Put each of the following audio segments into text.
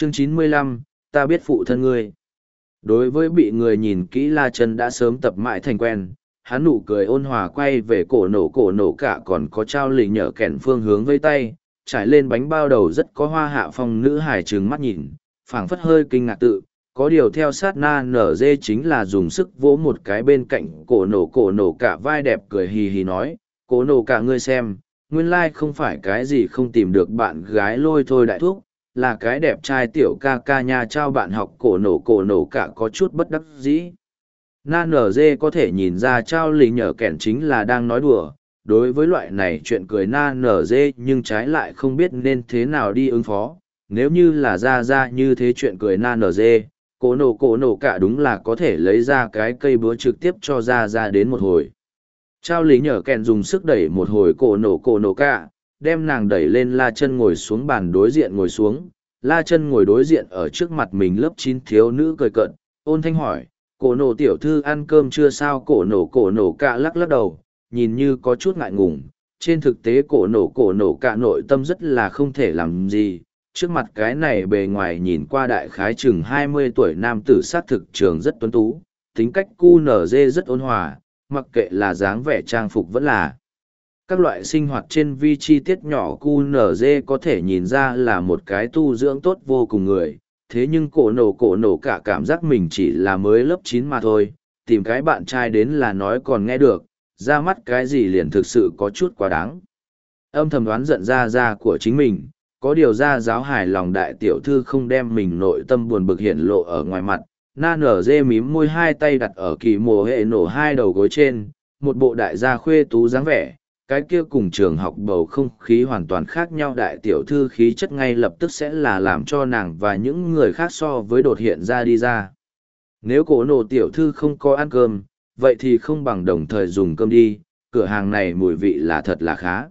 Chương 95, ta biết phụ thân ngươi. Đối với bị người nhìn kỹ La Chân đã sớm tập mãi thành quen, hắn nụ cười ôn hòa quay về cổ nổ cả còn có trao lì nhở kẻn phương hướng với tay, trải lên bánh bao đầu rất có hoa hạ phong nữ hải trừng mắt nhìn, phảng phất hơi kinh ngạc tự, có điều theo sát na nở dê chính là dùng sức vỗ một cái bên cạnh cổ nổ cả vai đẹp cười hì hì nói, cổ nổ cả ngươi xem, nguyên lai không phải cái gì không tìm được bạn gái lôi thôi đại thúc, là cái đẹp trai tiểu ca ca nha trao bạn học cổ nổ cả có chút bất đắc dĩ. Na nở dê có thể nhìn ra trao lì nhở kẻn chính là đang nói đùa, đối với loại này chuyện cười na nở dê nhưng trái lại không biết nên thế nào đi ứng phó, nếu như là ra như thế chuyện cười na nở dê, cổ nổ cả đúng là có thể lấy ra cái cây búa trực tiếp cho ra đến một hồi. Trao lý nhở kèn dùng sức đẩy một hồi cổ nổ cả, đem nàng đẩy lên La Chân ngồi xuống bàn đối diện ngồi xuống. La Chân ngồi đối diện ở trước mặt mình lớp 9 thiếu nữ cười cợt, ôn thanh hỏi, cổ nổ tiểu thư ăn cơm chưa sao? Cổ nổ cả lắc lắc đầu, nhìn như có chút ngại ngùng. Trên thực tế cổ nổ cả nội tâm rất là không thể làm gì. Trước mặt cái này bề ngoài nhìn qua đại khái chừng 20 tuổi nam tử sát thực trường rất tuấn tú, tính cách cu nở dê rất ôn hòa, mặc kệ là dáng vẻ trang phục vẫn là các loại sinh hoạt trên vi chi tiết nhỏ QNZ có thể nhìn ra là một cái tu dưỡng tốt vô cùng người, thế nhưng cổ nổ cả cảm giác mình chỉ là mới lớp 9 mà thôi, tìm cái bạn trai đến là nói còn nghe được, ra mắt cái gì liền thực sự có chút quá đáng. Âm thầm đoán giận ra của chính mình, có điều ra giáo hài lòng đại tiểu thư không đem mình nội tâm buồn bực hiện lộ ở ngoài mặt, na nở dê mím môi hai tay đặt ở kỳ mồ hệ nổ hai đầu gối trên, một bộ đại gia khuê tú dáng vẻ, cái kia cùng trường học bầu không khí hoàn toàn khác nhau đại tiểu thư khí chất ngay lập tức sẽ là làm cho nàng và những người khác so với đột hiện ra đi ra. Nếu cổ nổ tiểu thư không có ăn cơm, vậy thì không bằng đồng thời dùng cơm đi, cửa hàng này mùi vị là thật là khá.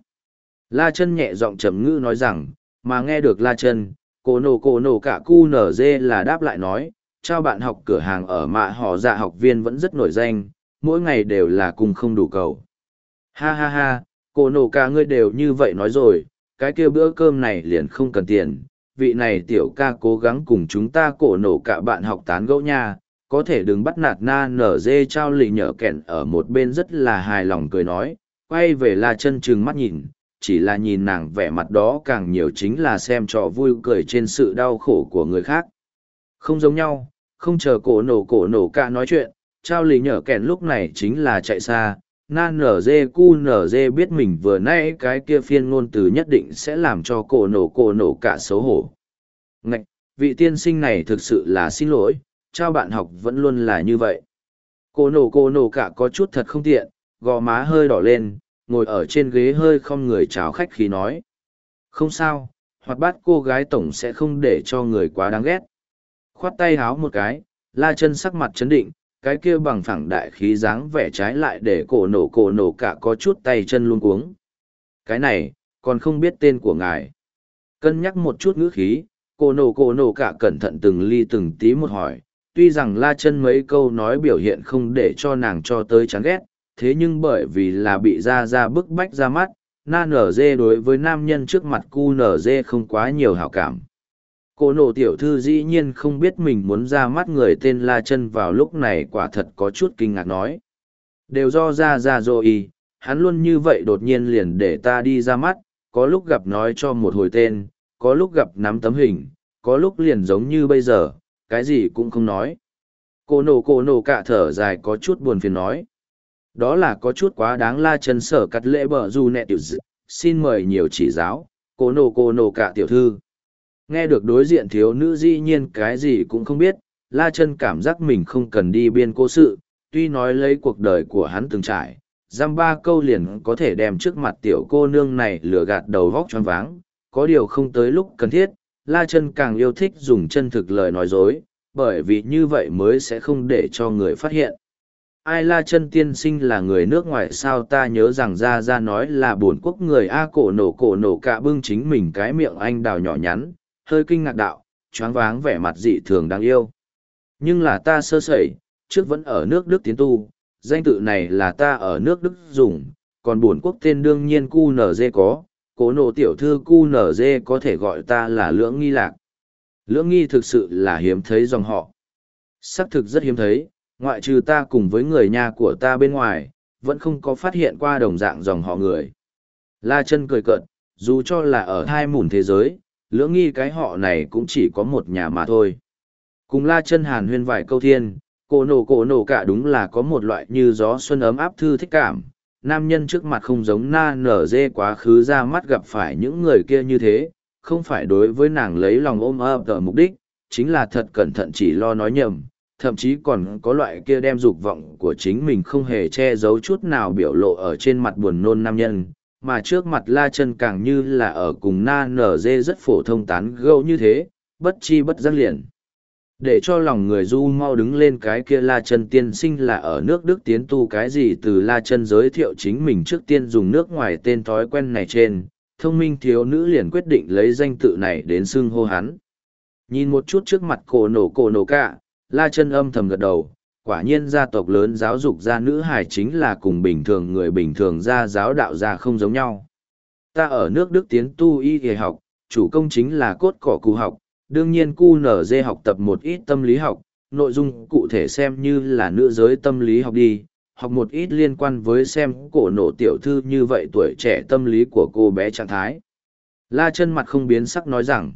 La Chân nhẹ giọng trầm ngữ nói rằng, mà nghe được La Chân, cổ nổ cả cu nở dê là đáp lại nói, trao bạn học cửa hàng ở mạ họ dạ học viên vẫn rất nổi danh, mỗi ngày đều là cùng không đủ cầu. Ha ha ha, cổ nổ cả ngươi đều như vậy nói rồi, cái kia bữa cơm này liền không cần tiền, vị này tiểu ca cố gắng cùng chúng ta cổ nổ cả bạn học tán gẫu nha, có thể đừng bắt nạt na nở dê trao lì nhở kẹn ở một bên rất là hài lòng cười nói, quay về La Chân trừng mắt nhìn, chỉ là nhìn nàng vẻ mặt đó càng nhiều chính là xem trò vui cười trên sự đau khổ của người khác. Không giống nhau, không chờ cổ nổ cả nói chuyện, trao lì nhở kẹn lúc này chính là chạy xa, na nở dê cu nở dê biết mình vừa nãy cái kia phiên ngôn từ nhất định sẽ làm cho cổ nổ cả xấu hổ. Ngạch, vị tiên sinh này thực sự là xin lỗi, trao bạn học vẫn luôn là như vậy. Cổ nổ cả có chút thật không tiện, gò má hơi đỏ lên, ngồi ở trên ghế hơi không người chào khách khí nói. Không sao, hoạt bát cô gái tổng sẽ không để cho người quá đáng ghét. Khoát tay háo một cái, La Chân sắc mặt chấn định, cái kia bằng phẳng đại khí dáng vẻ trái lại để cổ nổ cả có chút tay chân luống cuống. Cái này, còn không biết tên của ngài. Cân nhắc một chút ngữ khí, cổ nổ cả cẩn thận từng ly từng tí một hỏi, tuy rằng La Chân mấy câu nói biểu hiện không để cho nàng cho tới chán ghét, thế nhưng bởi vì là bị ra bức bách ra mắt, na nở dê đối với nam nhân trước mặt cu nở dê không quá nhiều hảo cảm. Cô nổ tiểu thư dĩ nhiên không biết mình muốn ra mắt người tên La Chân vào lúc này quả thật có chút kinh ngạc nói. Đều do ra rồi, hắn luôn như vậy đột nhiên liền để ta đi ra mắt, có lúc gặp nói cho một hồi tên, có lúc gặp nắm tấm hình, có lúc liền giống như bây giờ, cái gì cũng không nói. Cô nổ cả thở dài có chút buồn phiền nói. Đó là có chút quá đáng. La Chân sở cắt lễ bờ dù nẹ tiểu dị, xin mời nhiều chỉ giáo, cô nổ cả tiểu thư. Nghe được đối diện thiếu nữ dĩ nhiên cái gì cũng không biết, La Chân cảm giác mình không cần đi biên cố sự, tuy nói lấy cuộc đời của hắn từng trải, dăm ba câu liền có thể đem trước mặt tiểu cô nương này lừa gạt đầu vóc choáng váng, có điều không tới lúc cần thiết, La Chân càng yêu thích dùng chân thực lời nói dối, bởi vì như vậy mới sẽ không để cho người phát hiện. Ai La Chân tiên sinh là người nước ngoài sao? Ta nhớ rằng ra nói là bổn quốc người. A cổ nổ cả bưng chính mình cái miệng anh đào nhỏ nhắn, hơi kinh ngạc đạo, choáng váng vẻ mặt dị thường đáng yêu. Nhưng là ta sơ sẩy, trước vẫn ở nước Đức tiến tu, danh tự này là ta ở nước Đức dùng, còn bổn quốc tên đương nhiên QNZ có, cổ nổ tiểu thư QNZ có thể gọi ta là Lưỡng Nghi Lạc. Lưỡng nghi thực sự là hiếm thấy dòng họ. Xác thực rất hiếm thấy, ngoại trừ ta cùng với người nhà của ta bên ngoài, vẫn không có phát hiện qua đồng dạng dòng họ người. La Chân cười cợt, dù cho là ở hai mùn thế giới, lưỡng nghi cái họ này cũng chỉ có một nhà mà thôi. Cùng La Chân hàn huyên vài câu thiên, cổ nổ cả đúng là có một loại như gió xuân ấm áp thư thích cảm. Nam nhân trước mặt không giống na nở dê quá khứ ra mắt gặp phải những người kia như thế, không phải đối với nàng lấy lòng ôm ấp ở mục đích, chính là thật cẩn thận chỉ lo nói nhầm, thậm chí còn có loại kia đem dục vọng của chính mình không hề che giấu chút nào biểu lộ ở trên mặt buồn nôn nam nhân, mà trước mặt La Chân càng như là ở cùng na nở dê rất phổ thông tán gẫu như thế, bất chi bất giác liền. Để cho lòng người du mau đứng lên, cái kia La Chân tiên sinh là ở nước Đức tiến tu cái gì, từ La Chân giới thiệu chính mình trước tiên dùng nước ngoài tên thói quen này trên, thông minh thiếu nữ liền quyết định lấy danh tự này đến xưng hô hắn. Nhìn một chút trước mặt cổ nổ cả, La Chân âm thầm gật đầu, quả nhiên gia tộc lớn giáo dục ra nữ hài chính là cùng bình thường người bình thường ra giáo đạo ra không giống nhau. Ta ở nước Đức tiến tu y y học, chủ công chính là cốt cỏ cụ học, đương nhiên QNZ học tập một ít tâm lý học, nội dung cụ thể xem như là nữ giới tâm lý học đi, học một ít liên quan với xem cổ nổ tiểu thư như vậy tuổi trẻ tâm lý của cô bé trạng thái. La Chân mặt không biến sắc nói rằng,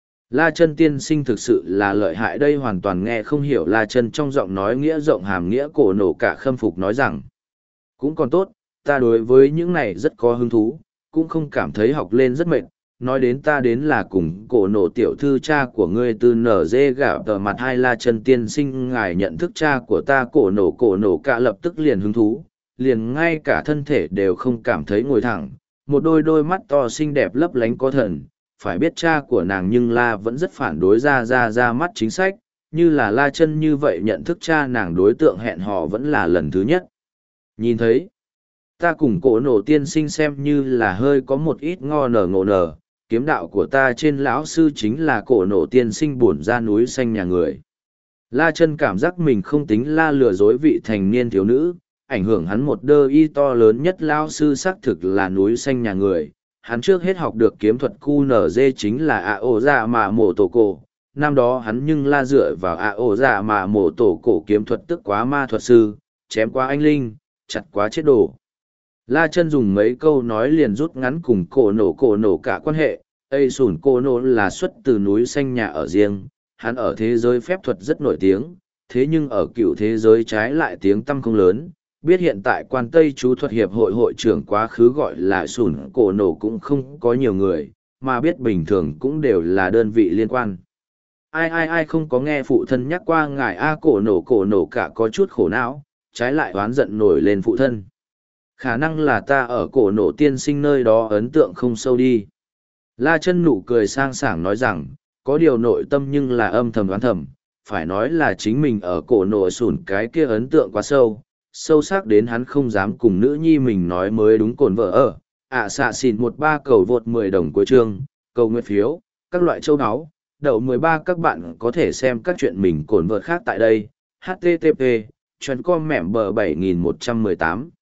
La Chân tiên sinh thực sự là lợi hại, đây hoàn toàn nghe không hiểu La Chân trong giọng nói nghĩa rộng hàm nghĩa, cổ nổ cả khâm phục nói rằng, cũng còn tốt, ta đối với những này rất có hứng thú, cũng không cảm thấy học lên rất mệt. Nói đến ta đến là cùng cổ nổ tiểu thư cha của ngươi từ nở dê gạo tờ mặt hai. La Chân tiên sinh ngài nhận thức cha của ta, cổ nổ cả lập tức liền hứng thú, liền ngay cả thân thể đều không cảm thấy ngồi thẳng, một đôi đôi mắt to xinh đẹp lấp lánh có thần. Phải biết cha của nàng nhưng La vẫn rất phản đối ra mắt chính sách, như là La Chân như vậy nhận thức cha nàng đối tượng hẹn hò vẫn là lần thứ nhất. Nhìn thấy, ta cùng cổ nổ tiên sinh xem như là hơi có một ít ngô nở, kiếm đạo của ta trên lão sư chính là cổ nổ tiên sinh bổn ra núi xanh nhà người. La Chân cảm giác mình không tính la lừa dối vị thành niên thiếu nữ, ảnh hưởng hắn một đơ y to lớn nhất lão sư xác thực là núi xanh nhà người. Hắn trước hết học được kiếm thuật QNZ chính là ổ dạ mà mổ tổ cổ. Năm đó hắn nhưng la dựa vào ổ dạ mà mổ tổ cổ kiếm thuật, tức quá ma thuật sư, chém quá anh linh, chặt quá chết đồ. La Chân dùng mấy câu nói liền rút ngắn cùng cổ nổ cả quan hệ. Ây sủn cổ nổ là xuất từ núi xanh nhà ở riêng, hắn ở thế giới phép thuật rất nổi tiếng, thế nhưng ở cựu thế giới trái lại tiếng tăm không lớn. Biết hiện tại quan Tây chú thuật hiệp hội hội trưởng quá khứ gọi là sủn cổ nổ cũng không có nhiều người, mà biết bình thường cũng đều là đơn vị liên quan. Ai không có nghe phụ thân nhắc qua ngài cổ nổ cả có chút khổ não, trái lại oán giận nổi lên phụ thân. Khả năng là ta ở cổ nổ tiên sinh nơi đó ấn tượng không sâu đi. La Chân nụ cười sang sảng nói rằng, có điều nội tâm nhưng là âm thầm đoán thầm, phải nói là chính mình ở cổ nổ sủn cái kia ấn tượng quá sâu sắc đến hắn không dám cùng nữ nhi mình nói mới đúng. Cồn vợ ở, xạ xịn 13 cầu vượt 10 đồng cuối chương, cầu nguyện phiếu, các loại châu áo, đậu 13. Các bạn có thể xem các chuyện mình cồn vợ khác tại đây, http://com mẻm bờ 7118